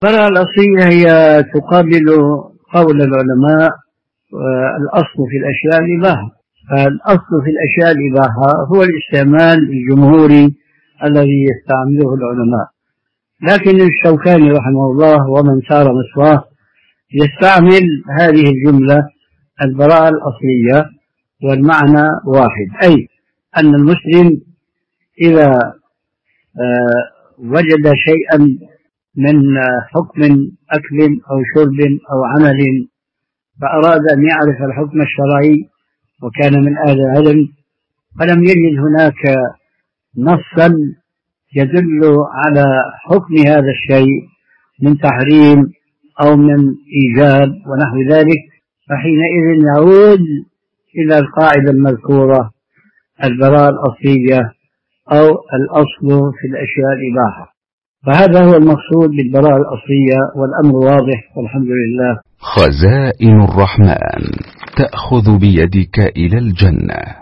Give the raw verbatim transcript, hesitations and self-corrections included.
البراءة الأصلية هي تقابل قول العلماء الأصل في الأشياء الإباحة. فالأصل في الأشياء الإباحة هو الاستعمال الجمهوري الذي يستعمله العلماء، لكن الشوكاني رحمه الله ومن سار مسواه يستعمل هذه الجملة البراءة الأصلية، والمعنى واحد، أي أن المسلم إذا وجد شيئا من حكم أكل أو شرب أو عمل فأراد أن يعرف الحكم الشرعي وكان من أهل العلم فلم يجد هناك نصا يدل على حكم هذا الشيء من تحريم أو من إيجاب ونحو ذلك، فحينئذ يعود إلى القاعدة المذكورة البراءة الأصلية أو الأصل في الأشياء الإباحة. فهذا هو المقصود بالبراءة الأصلية، والأمر واضح والحمد لله. خزائن الرحمن تأخذ بيدك إلى الجنة.